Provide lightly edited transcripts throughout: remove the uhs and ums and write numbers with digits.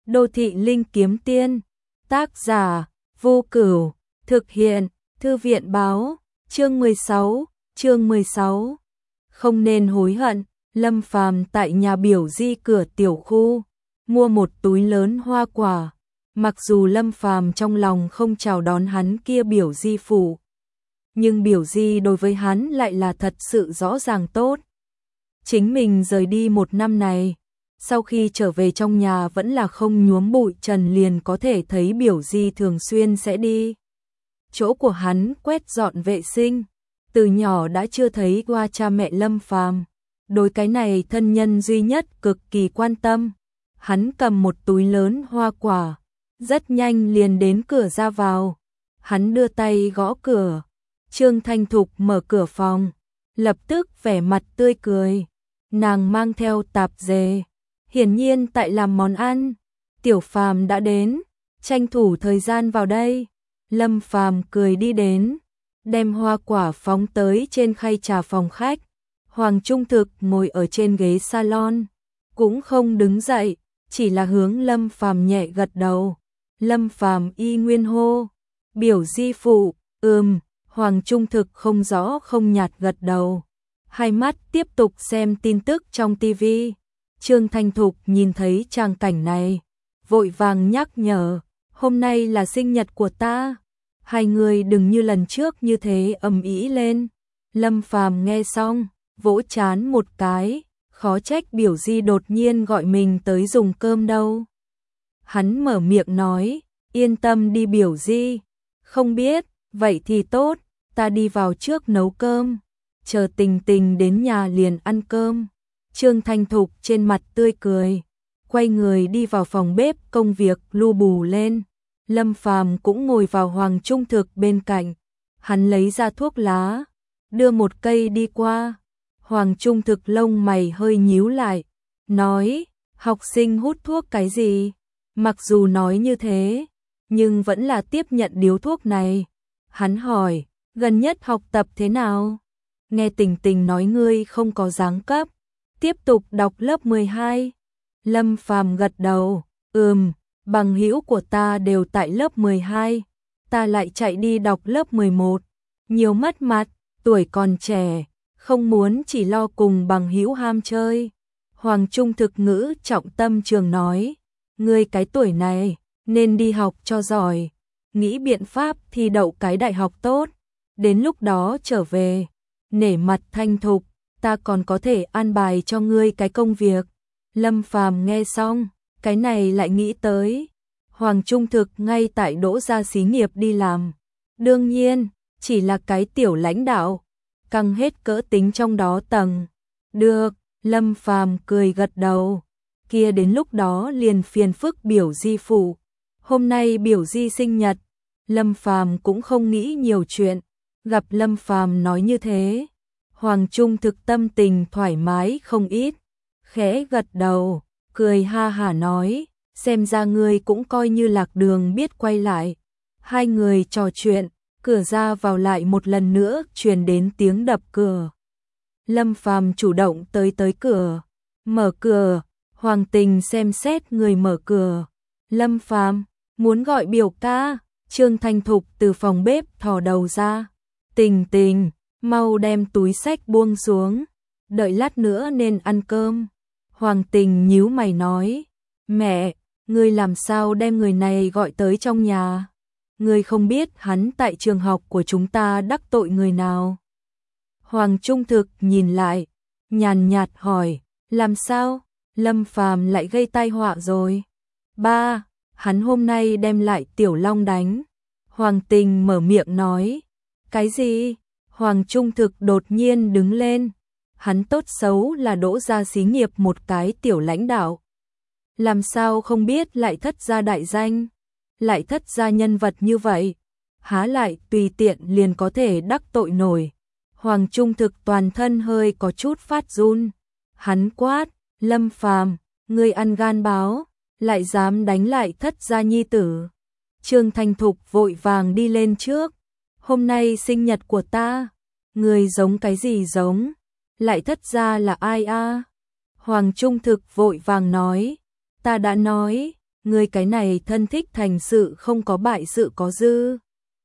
Đô thị linh kiếm tiên. Tác giả: Vô Cửu. Thực hiện: Thư viện báo. Chương 16. Không nên hối hận. Lâm Phàm tại nhà biểu di cửa tiểu khu mua một túi lớn hoa quả. Mặc dù Lâm Phàm trong lòng không chào đón hắn kia biểu di phụ, nhưng biểu di đối với hắn lại là thật sự rõ ràng tốt. Chính mình rời đi một năm này, sau khi trở về trong nhà vẫn là không nhuốm bụi trần, liền có thể thấy biểu di thường xuyên sẽ đi chỗ của hắn quét dọn vệ sinh. Từ nhỏ đã chưa thấy qua cha mẹ Lâm Phàm, đối cái này thân nhân duy nhất cực kỳ quan tâm. Hắn cầm một túi lớn hoa quả, rất nhanh liền đến cửa ra vào. Hắn đưa tay gõ cửa. Trương Thanh Thục mở cửa phòng, lập tức vẻ mặt tươi cười. Nàng mang theo tạp dề, hiển nhiên tại làm món ăn. Tiểu Phàm đã đến, tranh thủ thời gian vào đây. Lâm Phàm cười đi đến, đem hoa quả phóng tới trên khay trà phòng khách. Hoàng Trung Thực ngồi ở trên ghế salon, cũng không đứng dậy, chỉ là hướng Lâm Phàm nhẹ gật đầu. Lâm Phàm y nguyên hô, biểu di phụ. Hoàng Trung Thực không rõ không nhạt gật đầu, hai mắt tiếp tục xem tin tức trong TV. Trương Thanh Thục nhìn thấy tràng cảnh này, vội vàng nhắc nhở, hôm nay là sinh nhật của ta, hai người đừng như lần trước như thế ầm ĩ lên. Lâm Phàm nghe xong, vỗ trán một cái, khó trách biểu di đột nhiên gọi mình tới dùng cơm đâu. Hắn mở miệng nói, yên tâm đi biểu di. Không biết, vậy thì tốt, ta đi vào trước nấu cơm, chờ Tình Tình đến nhà liền ăn cơm. Trương Thanh Thục trên mặt tươi cười, quay người đi vào phòng bếp công việc lu bù lên. Lâm Phàm cũng ngồi vào Hoàng Trung Thực bên cạnh, hắn lấy ra thuốc lá, đưa một cây đi qua. Hoàng Trung Thực lông mày hơi nhíu lại, nói, học sinh hút thuốc cái gì? Mặc dù nói như thế, nhưng vẫn là tiếp nhận điếu thuốc này. Hắn hỏi, gần nhất học tập thế nào? Nghe Tình Tình nói ngươi không có giáng cấp, tiếp tục đọc lớp 12. Lâm Phàm gật đầu, bằng hữu của ta đều tại lớp 12, ta lại chạy đi đọc lớp 11, nhiều mất mặt, tuổi còn trẻ, không muốn chỉ lo cùng bằng hữu ham chơi. Hoàng Trung Thực ngữ trọng tâm trường nói, ngươi cái tuổi này nên đi học cho giỏi, nghĩ biện pháp thi đậu cái đại học tốt, đến lúc đó trở về, nể mặt Thanh Thục, ta còn có thể an bài cho ngươi cái công việc. Lâm Phàm nghe xong, cái này lại nghĩ tới, Hoàng Trung Thực ngay tại Đỗ gia xí nghiệp đi làm, đương nhiên, chỉ là cái tiểu lãnh đạo, căng hết cỡ tính trong đó tầng. Được, Lâm Phàm cười gật đầu, kia đến lúc đó liền phiền phức biểu di phụ. Hôm nay biểu di sinh nhật, Lâm Phàm cũng không nghĩ nhiều chuyện, gặp Lâm Phàm nói như thế, Hoàng Trung Thực tâm tình thoải mái không ít, khẽ gật đầu, cười ha hả nói, xem ra ngươi cũng coi như lạc đường biết quay lại. Hai người trò chuyện, cửa ra vào lại một lần nữa truyền đến tiếng đập cửa. Lâm Phàm chủ động tới cửa, mở cửa. Hoàng Tình xem xét người mở cửa. Lâm Phàm muốn gọi biểu ca. Trương Thanh Thục từ phòng bếp thò đầu ra, Tình Tình, mau đem túi xách buông xuống, đợi lát nữa nên ăn cơm. Hoàng Tình nhíu mày nói, mẹ, ngươi làm sao đem người này gọi tới trong nhà? Ngươi không biết hắn tại trường học của chúng ta đắc tội người nào? Hoàng Trung Thực nhìn lại, nhàn nhạt hỏi, làm sao? Lâm Phàm lại gây tai họa rồi. Ba, hắn hôm nay đem lại Tiểu Long đánh. Hoàng Tình mở miệng nói. Cái gì? Hoàng Trung Thực đột nhiên đứng lên. Hắn tốt xấu là Đỗ gia xí nghiệp một cái tiểu lãnh đạo, làm sao không biết lại thất gia đại danh, lại thất gia nhân vật như vậy, há lại tùy tiện liền có thể đắc tội nổi. Hoàng Trung Thực toàn thân hơi có chút phát run. Hắn quát, Lâm Phàm, ngươi ăn gan báo, lại dám đánh lại thất gia nhi tử. Trương Thanh Thục vội vàng đi lên trước, hôm nay sinh nhật của ta, ngươi giống cái gì giống, lại thất gia là ai a? Hoàng Trung Thực vội vàng nói, ta đã nói, Ngươi cái này thân thích thành sự không có bại sự có dư.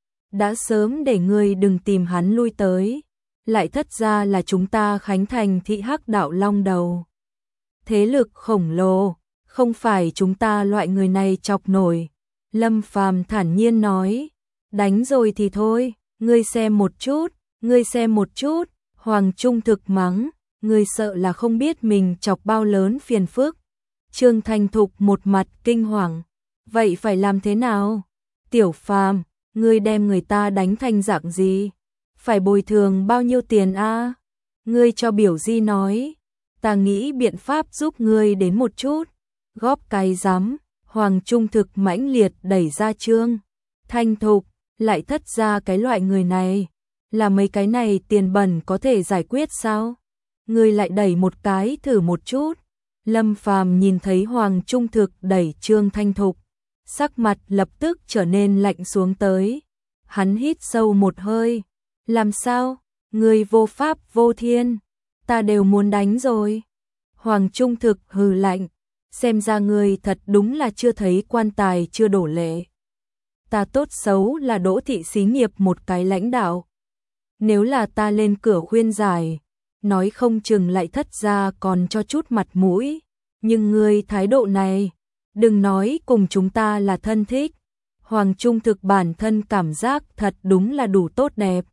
Đã sớm để ngươi đừng tìm hắn lui tới. Lại thất ra là chúng ta khánh thành thị hắc đạo long đầu. Thế lực khổng lồ, không phải chúng ta loại người này chọc nổi. Lâm Phàm thản nhiên nói, đánh rồi thì thôi, ngươi xem một chút, ngươi xem một chút. Hoàng Trung Thực mắng, ngươi sợ là không biết mình chọc bao lớn phiền phức. Trương Thanh Thục một mặt kinh hoàng, vậy phải làm thế nào? Tiểu Phàm, ngươi đem người ta đánh thành dạng gì? Phải bồi thường bao nhiêu tiền a? Ngươi cho Biểu Di nói, ta nghĩ biện pháp giúp ngươi đến một chút. Góp cái rắm. Hoàng Trung Thực mãnh liệt đẩy ra Trương Thanh Thục, lại thất ra cái loại người này, là mấy cái này tiền bẩn có thể giải quyết sao? Ngươi lại đẩy một cái thử một chút. Lâm Phàm nhìn thấy Hoàng Trung Thực đẩy Trương Thanh Thục, sắc mặt lập tức trở nên lạnh xuống tới. Hắn hít sâu một hơi, làm sao? Ngươi vô pháp vô thiên, ta đều muốn đánh rồi. Hoàng Trung Thực hừ lạnh, xem ra ngươi thật đúng là chưa thấy quan tài chưa đổ lệ. Ta tốt xấu là Đỗ thị xí nghiệp một cái lãnh đạo. Nếu là ta lên cửa khuyên giải, nói không chừng lại thất ra còn cho chút mặt mũi. Nhưng ngươi thái độ này, đừng nói cùng chúng ta là thân thích. Hoàng Trung Thực bản thân cảm giác thật đúng là đủ tốt đẹp.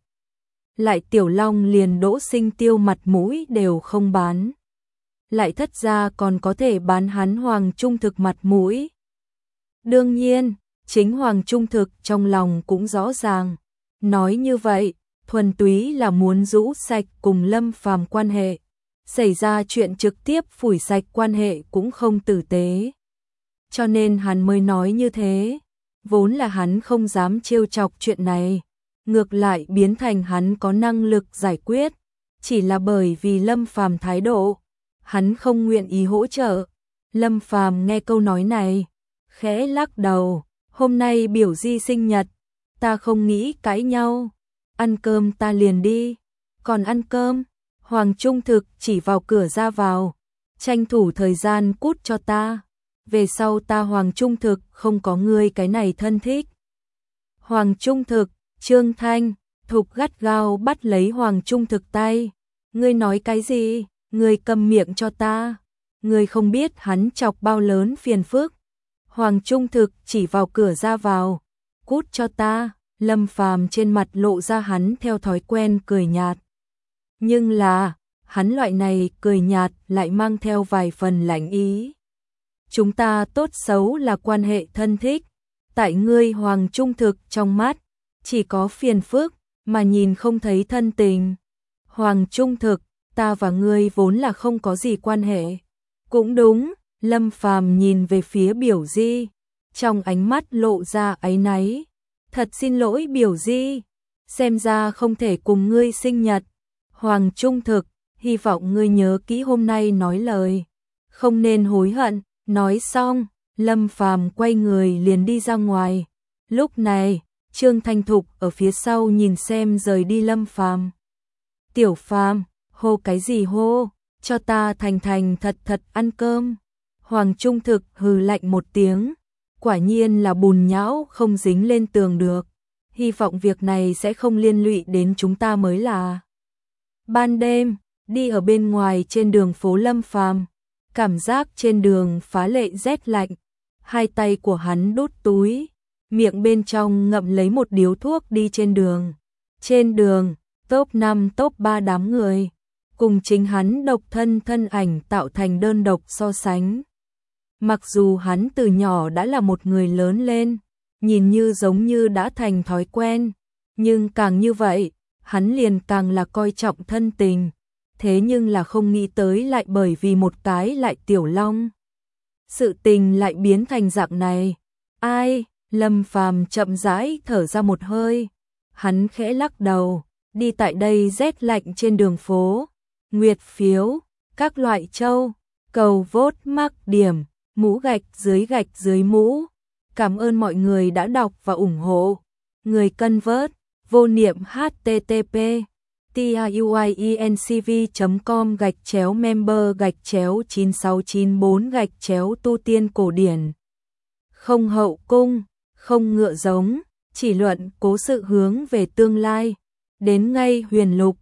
Lại Tiểu Long liền Đỗ Sinh Tiêu mặt mũi đều không bán. Lại thất ra còn có thể bán hắn Hoàng Trung Thực mặt mũi. Đương nhiên, chính Hoàng Trung Thực trong lòng cũng rõ ràng. Nói như vậy, thuần túy là muốn rũ sạch cùng Lâm Phàm quan hệ. Xảy ra chuyện trực tiếp phủi sạch quan hệ cũng không tử tế. Cho nên hắn mới nói như thế. Vốn là hắn không dám trêu chọc chuyện này. Ngược lại biến thành hắn có năng lực giải quyết. Chỉ là bởi vì Lâm Phàm thái độ, hắn không nguyện ý hỗ trợ. Lâm Phàm nghe câu nói này, khẽ lắc đầu. Hôm nay Biểu Di sinh nhật, ta không nghĩ cãi nhau. Ăn cơm ta liền đi. Còn ăn cơm? Hoàng Trung Thực chỉ vào cửa ra vào. Tranh thủ thời gian cút cho ta. Về sau ta Hoàng Trung Thực không có ngươi cái này thân thích. Hoàng Trung Thực, Trương Thanh Thục gắt gao bắt lấy Hoàng Trung Thực tay. Ngươi nói cái gì? Ngươi câm miệng cho ta. Ngươi không biết hắn chọc bao lớn phiền phức. Hoàng Trung Thực chỉ vào cửa ra vào. Cút cho ta. Lâm Phàm trên mặt lộ ra hắn theo thói quen cười nhạt. Nhưng là, hắn loại này cười nhạt lại mang theo vài phần lạnh ý. Chúng ta tốt xấu là quan hệ thân thích. Tại ngươi Hoàng Trung Thực trong mắt, chỉ có phiền phức, mà nhìn không thấy thân tình. Hoàng Trung Thực, ta và ngươi vốn là không có gì quan hệ. Cũng đúng, Lâm Phàm nhìn về phía Biểu Di, trong ánh mắt lộ ra áy náy. Thật xin lỗi Biểu Di, xem ra không thể cùng ngươi sinh nhật. Hoàng Trung Thực, hy vọng ngươi nhớ kỹ hôm nay nói lời, không nên hối hận. Nói xong, Lâm Phàm quay người liền đi ra ngoài. Lúc này, Trương Thanh Thục ở phía sau nhìn xem rời đi Lâm Phàm. Tiểu Phàm, hô cái gì hô, cho ta thành thành thật thật ăn cơm. Hoàng Trung Thực hừ lạnh một tiếng, quả nhiên là bùn nhão không dính lên tường được. Hy vọng việc này sẽ không liên lụy đến chúng ta mới là. Ban đêm, đi ở bên ngoài trên đường phố Lâm Phàm, cảm giác trên đường phá lệ rét lạnh. Hai tay của hắn đút túi, miệng bên trong ngậm lấy một điếu thuốc đi trên đường. Trên đường, top 5 top 3 đám người, cùng chính hắn độc thân thân ảnh tạo thành đơn độc so sánh. Mặc dù hắn từ nhỏ đã là một người lớn lên, nhìn như giống như đã thành thói quen, nhưng càng như vậy, hắn liền càng là coi trọng thân tình. Thế nhưng là không nghĩ tới lại bởi vì một cái lại Tiểu Long. Sự tình lại biến thành dạng này. Ai? Lâm Phàm chậm rãi thở ra một hơi. Hắn khẽ lắc đầu, đi tại đây rét lạnh trên đường phố. Nguyệt phiếu, các loại châu, cầu vote mắc điểm, mũ gạch dưới mũ. Cảm ơn mọi người đã đọc và ủng hộ. Người cân vớt, vô niệm http tiuincv.com/member/9694/tu tiên cổ điển không hậu cung, không ngựa giống, chỉ luận cố sự hướng về tương lai. Đến ngay Huyền Lục,